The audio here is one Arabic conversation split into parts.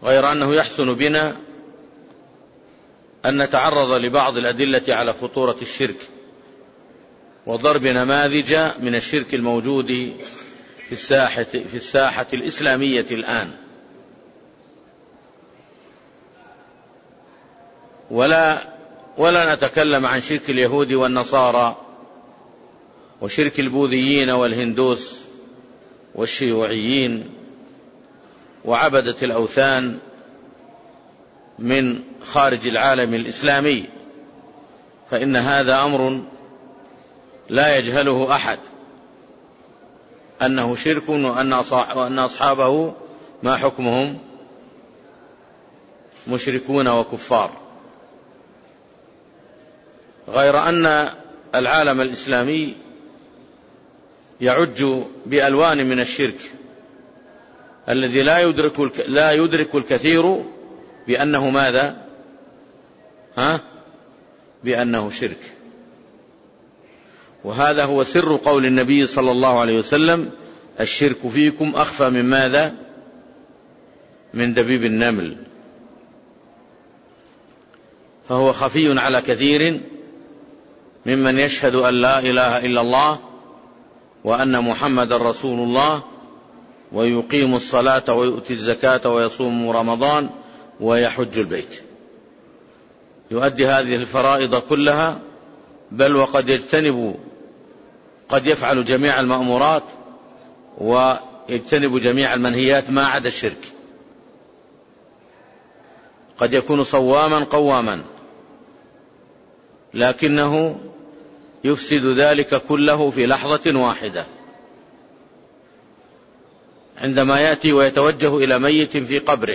غير أنه يحسن بنا أن نتعرض لبعض الأدلة على خطورة الشرك وضرب نماذج من الشرك الموجود في الساحة الإسلامية الآن، ولا نتكلم عن شرك اليهود والنصارى وشرك البوذيين والهندوس والشيوعيين وعبدة الأوثان من خارج العالم الإسلامي، فإن هذا أمر لا يجهله أحد أنه شرك، وأن أصحابه ما حكمهم مشركون وكفار. غير أن العالم الإسلامي يعج بألوان من الشرك الذي لا يدرك الكثير بأنه ماذا؟ بأنه شرك. وهذا هو سر قول النبي صلى الله عليه وسلم: الشرك فيكم أخفى من ماذا؟ من دبيب النمل. فهو خفي على كثير ممن يشهد أن لا إله إلا الله وأن محمد رسول الله ويقيم الصلاة ويؤتي الزكاة ويصوم رمضان ويحج البيت، يؤدي هذه الفرائض كلها، بل وقد قد يفعل جميع المأمورات ويجتنب جميع المنهيات ما عدا الشرك. قد يكون صواما قواما، لكنه يفسد ذلك كله في لحظة واحدة عندما يأتي ويتوجه إلى ميت في قبره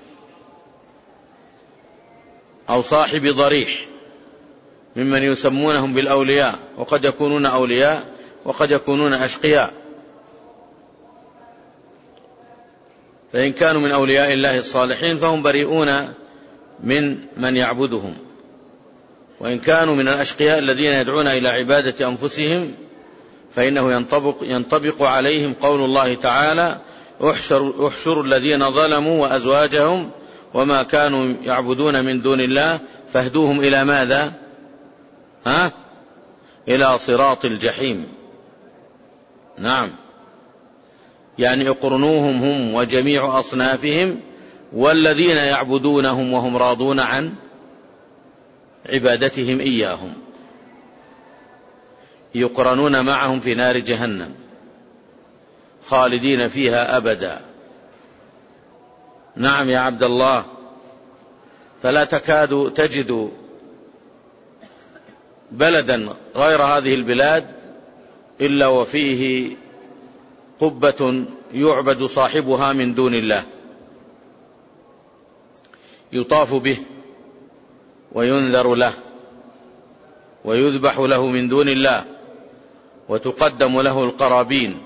أو صاحب ضريح ممن يسمونهم بالأولياء، وقد يكونون أولياء وقد يكونون أشقياء. فإن كانوا من أولياء الله الصالحين فهم بريئون من يعبدهم، وإن كانوا من الأشقياء الذين يدعون إلى عبادة أنفسهم فإنه ينطبق عليهم قول الله تعالى: احشروا الذين ظلموا وأزواجهم وما كانوا يعبدون من دون الله فاهدوهم إلى ماذا؟ إلى صراط الجحيم. نعم، يعني اقرنوهم هم وجميع أصنافهم والذين يعبدونهم وهم راضون عن عبادتهم إياهم، يقرنون معهم في نار جهنم خالدين فيها أبدا. نعم يا عبد الله، فلا تكاد تجد بلدا غير هذه البلاد إلا وفيه قبة يعبد صاحبها من دون الله، يطاف به وينذر له ويذبح له من دون الله، وتقدم له القرابين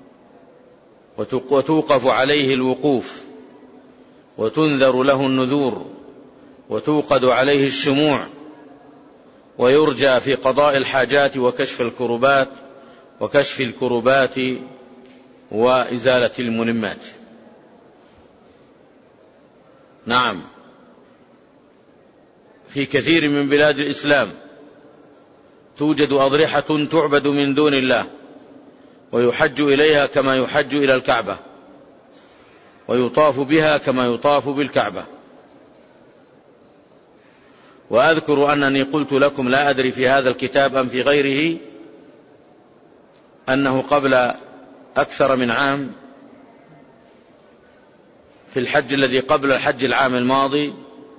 وتوقف عليه الوقوف وتنذر له النذور وتوقد عليه الشموع، ويرجى في قضاء الحاجات وكشف الكربات وإزالة الملمات. نعم، في كثير من بلاد الإسلام توجد أضرحة تعبد من دون الله ويحج إليها كما يحج إلى الكعبة، ويطاف بها كما يطاف بالكعبة. وأذكر أنني قلت لكم، لا أدري في هذا الكتاب أم في غيره، أنه قبل أكثر من عام في الحج الذي قبل الحج العام الماضي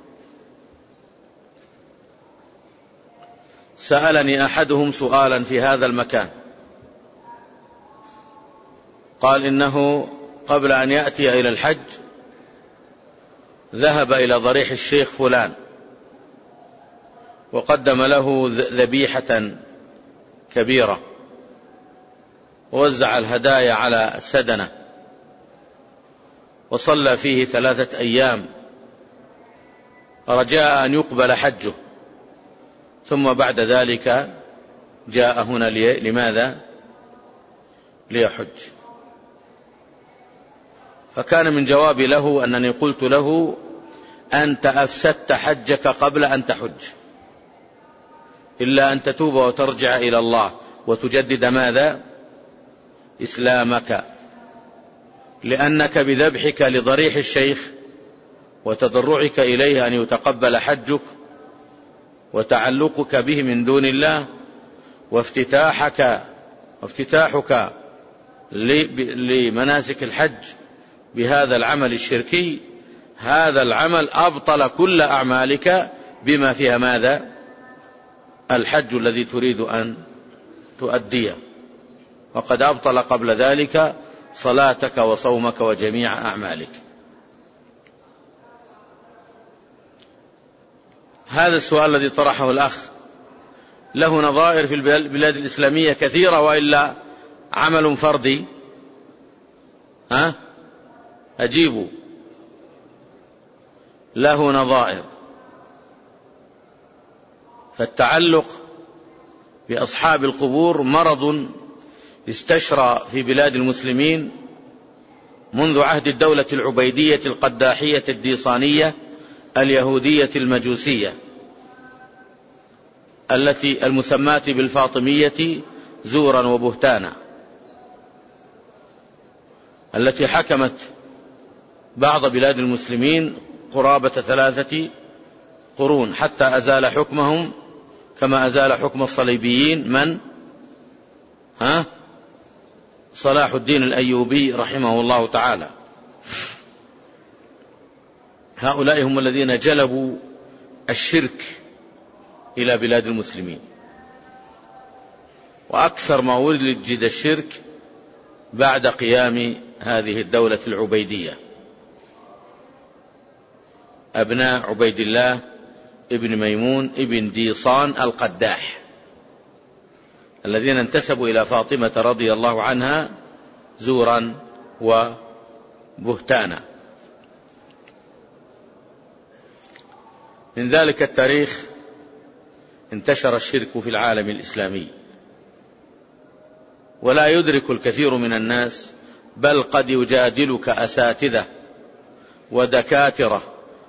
سألني أحدهم سؤالا في هذا المكان، قال إنه قبل أن يأتي إلى الحج ذهب إلى ضريح الشيخ فلان وقدم له ذبيحة كبيرة ووزع الهدايا على السدنة وصلى فيه 3 أيام رجاء أن يقبل حجه، ثم بعد ذلك جاء هنا لماذا؟ ليحج. فكان من جوابي له أنني قلت له: أنت أفسدت حجك قبل أن تحج، إلا أن تتوب وترجع إلى الله وتجدد ماذا؟ إسلامك، لأنك بذبحك لضريح الشيخ وتضرعك إليه أن يتقبل حجك وتعلقك به من دون الله وافتتاحك لمناسك الحج بهذا العمل الشركي، هذا العمل أبطل كل أعمالك بما فيها ماذا؟ الحج الذي تريد أن تؤديه، وقد أبطل قبل ذلك صلاتك وصومك وجميع أعمالك. هذا السؤال الذي طرحه الأخ له نظائر في البلاد الإسلامية كثيرة، وإلا عمل فردي أجيبوا، له نظائر. فالتعلق بأصحاب القبور مرض استشرى في بلاد المسلمين منذ عهد الدولة العبيدية القداحية الديصانية اليهودية المجوسية التي المسماة بالفاطمية زورا وبهتانا، التي حكمت بعض بلاد المسلمين قرابة 3 قرون، حتى أزال حكمهم كما أزال حكم الصليبيين من؟ صلاح الدين الأيوبي رحمه الله تعالى. هؤلاء هم الذين جلبوا الشرك إلى بلاد المسلمين، وأكثر ما ولد الشرك بعد قيام هذه الدولة العبيدية. أبناء عبيد الله ابن ميمون ابن ديصان القداح الذين انتسبوا إلى فاطمة رضي الله عنها زورا وبهتانا. من ذلك التاريخ انتشر الشرك في العالم الإسلامي، ولا يدرك الكثير من الناس، بل قد يجادلك أساتذة ودكاترة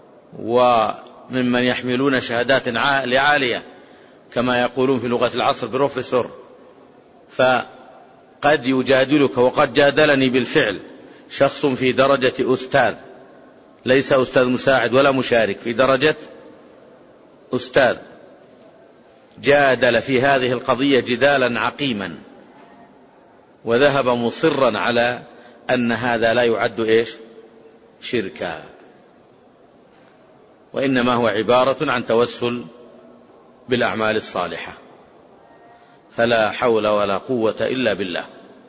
وممن يحملون شهادات عالية كما يقولون في لغة العصر بروفيسور، فقد يجادلك، وقد جادلني بالفعل شخص في درجة أستاذ، ليس أستاذ مساعد ولا مشارك، في درجة أستاذ، جادل في هذه القضية جدالا عقيما، وذهب مصرا على أن هذا لا يعد شركا، وإنما هو عبارة عن توسل بالأعمال الصالحة. فلا حول ولا قوة إلا بالله.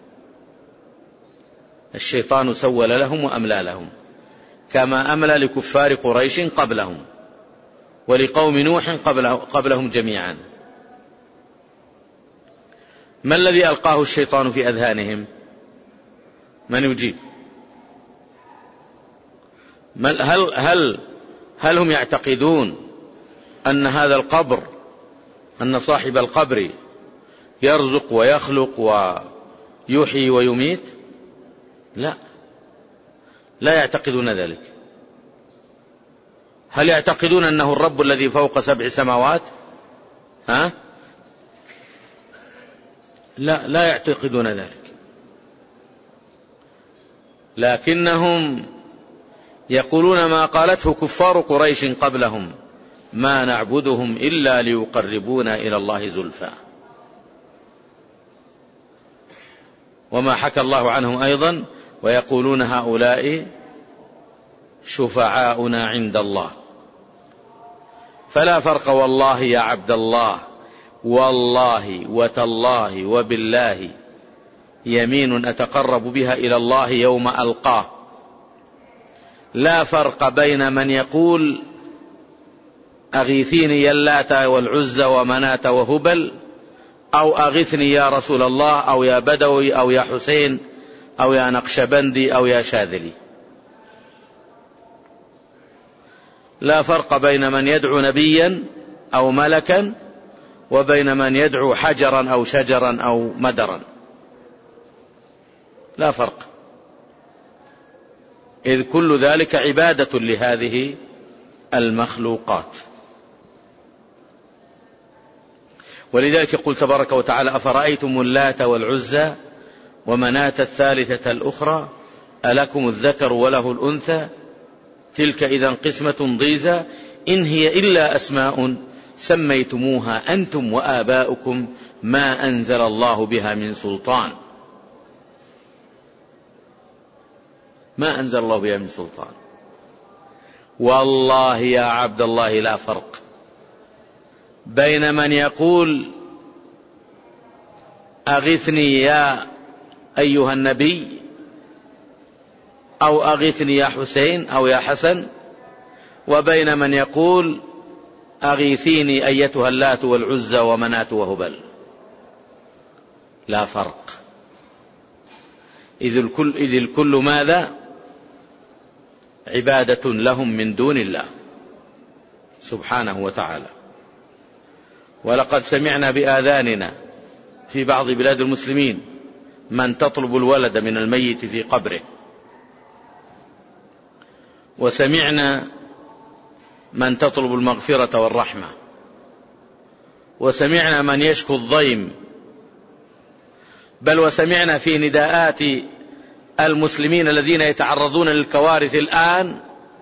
الشيطان سول لهم وأملى لهم كما أملى لكفار قريش قبلهم ولقوم نوح قبلهم جميعا. ما الذي ألقاه الشيطان في أذهانهم؟ من يجيب؟ هل هم يعتقدون أن هذا القبر، أن صاحب القبر يرزق ويخلق ويحيي ويميت؟ لا يعتقدون ذلك. هل يعتقدون أنه الرب الذي فوق 7 سماوات؟ لا يعتقدون ذلك، لكنهم يقولون ما قالته كفار قريش قبلهم: ما نعبدهم إلا ليقربونا إلى الله زلفى. وما حكى الله عنهم أيضا: ويقولون هؤلاء شفعاؤنا عند الله. فلا فرق والله يا عبد الله، والله وتالله وبالله يمين أتقرب بها إلى الله يوم ألقاه. لا فرق بين من يقول أغيثيني يا اللات والعزى ومناة وهبل، أو أغثني يا رسول الله، أو يا بدوي، أو يا حسين، أو يا نقشبندي، أو يا شاذلي. لا فرق بين من يدعو نبيا أو ملكا وبين من يدعو حجرا أو شجرا أو مدرا، لا فرق. إذ كل ذلك عبادة لهذه المخلوقات. ولذلك يقول تبارك وتعالى: أفرأيتم اللات والعزى ومناة الثالثة الأخرى ألكم الذكر وله الأنثى تلك إذا قسمة ضيزى إن هي إلا أسماء سميتموها أنتم وآباؤكم ما أنزل الله بها من سلطان. ما أنزل الله بها من سلطان. والله يا عبد الله لا فرق بين من يقول أغثني يا أيها النبي أو أغثني يا حسين أو يا حسن، وبين من يقول أغيثيني أيتها اللات والعزى ومناة وهبل. لا فرق، إذ الكل ماذا؟ عبادة لهم من دون الله سبحانه وتعالى. ولقد سمعنا بآذاننا في بعض بلاد المسلمين من تطلب الولد من الميت في قبره، وسمعنا من تطلب المغفرة والرحمة، وسمعنا من يشكو الضيم، بل وسمعنا في نداءات المسلمين الذين يتعرضون للكوارث الآن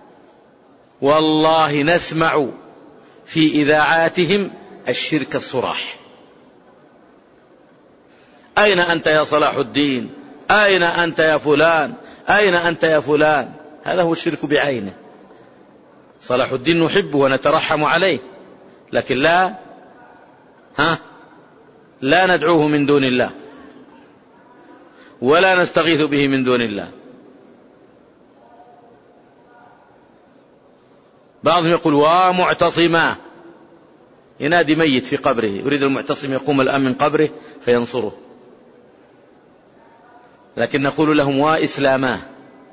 والله نسمع في إذاعاتهم الشرك الصراح. أين أنت يا صلاح الدين؟ أين أنت يا فلان؟ أين أنت يا فلان؟ هذا هو الشرك بعينه. صلاح الدين نحبه ونترحم عليه، لكن لا ندعوه من دون الله ولا نستغيث به من دون الله. بعضهم يقول ومعتصما، ينادي ميت في قبره، يريد المعتصم يقوم الآن من قبره فينصره. لكن نقول لهم وإسلاما،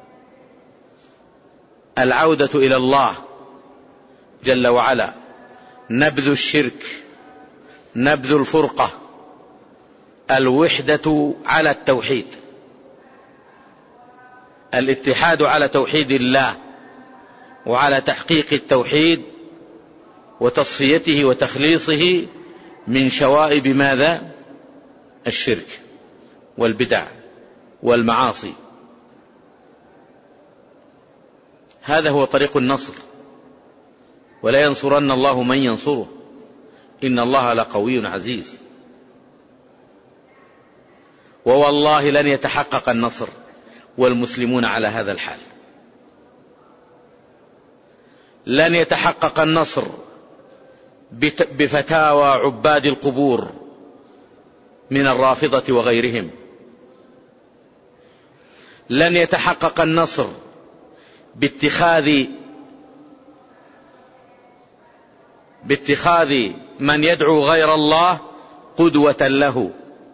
العودة إلى الله جل وعلا، نبذ الشرك، نبذ الفرقة، الوحدة على التوحيد، الاتحاد على توحيد الله وعلى تحقيق التوحيد وتصفيته وتخليصه من شوائب ماذا؟ الشرك والبدع والمعاصي. هذا هو طريق النصر، ولا ينصرن الله من ينصره إن الله لقوي عزيز. ووالله لن يتحقق النصر والمسلمون على هذا الحال. لن يتحقق النصر بفتاوى عباد القبور من الرافضة وغيرهم. لن يتحقق النصر باتخاذ من يدعو غير الله قدوة له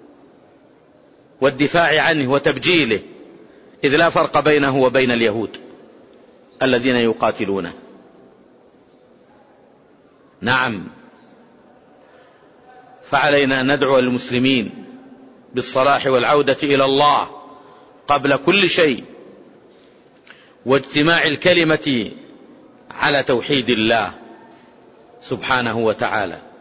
والدفاع عنه وتبجيله، إذ لا فرق بينه وبين اليهود الذين يقاتلونه. نعم، فعلينا أن ندعو المسلمين بالصلاح والعودة إلى الله قبل كل شيء، واجتماع الكلمة على توحيد الله سبحانه وتعالى.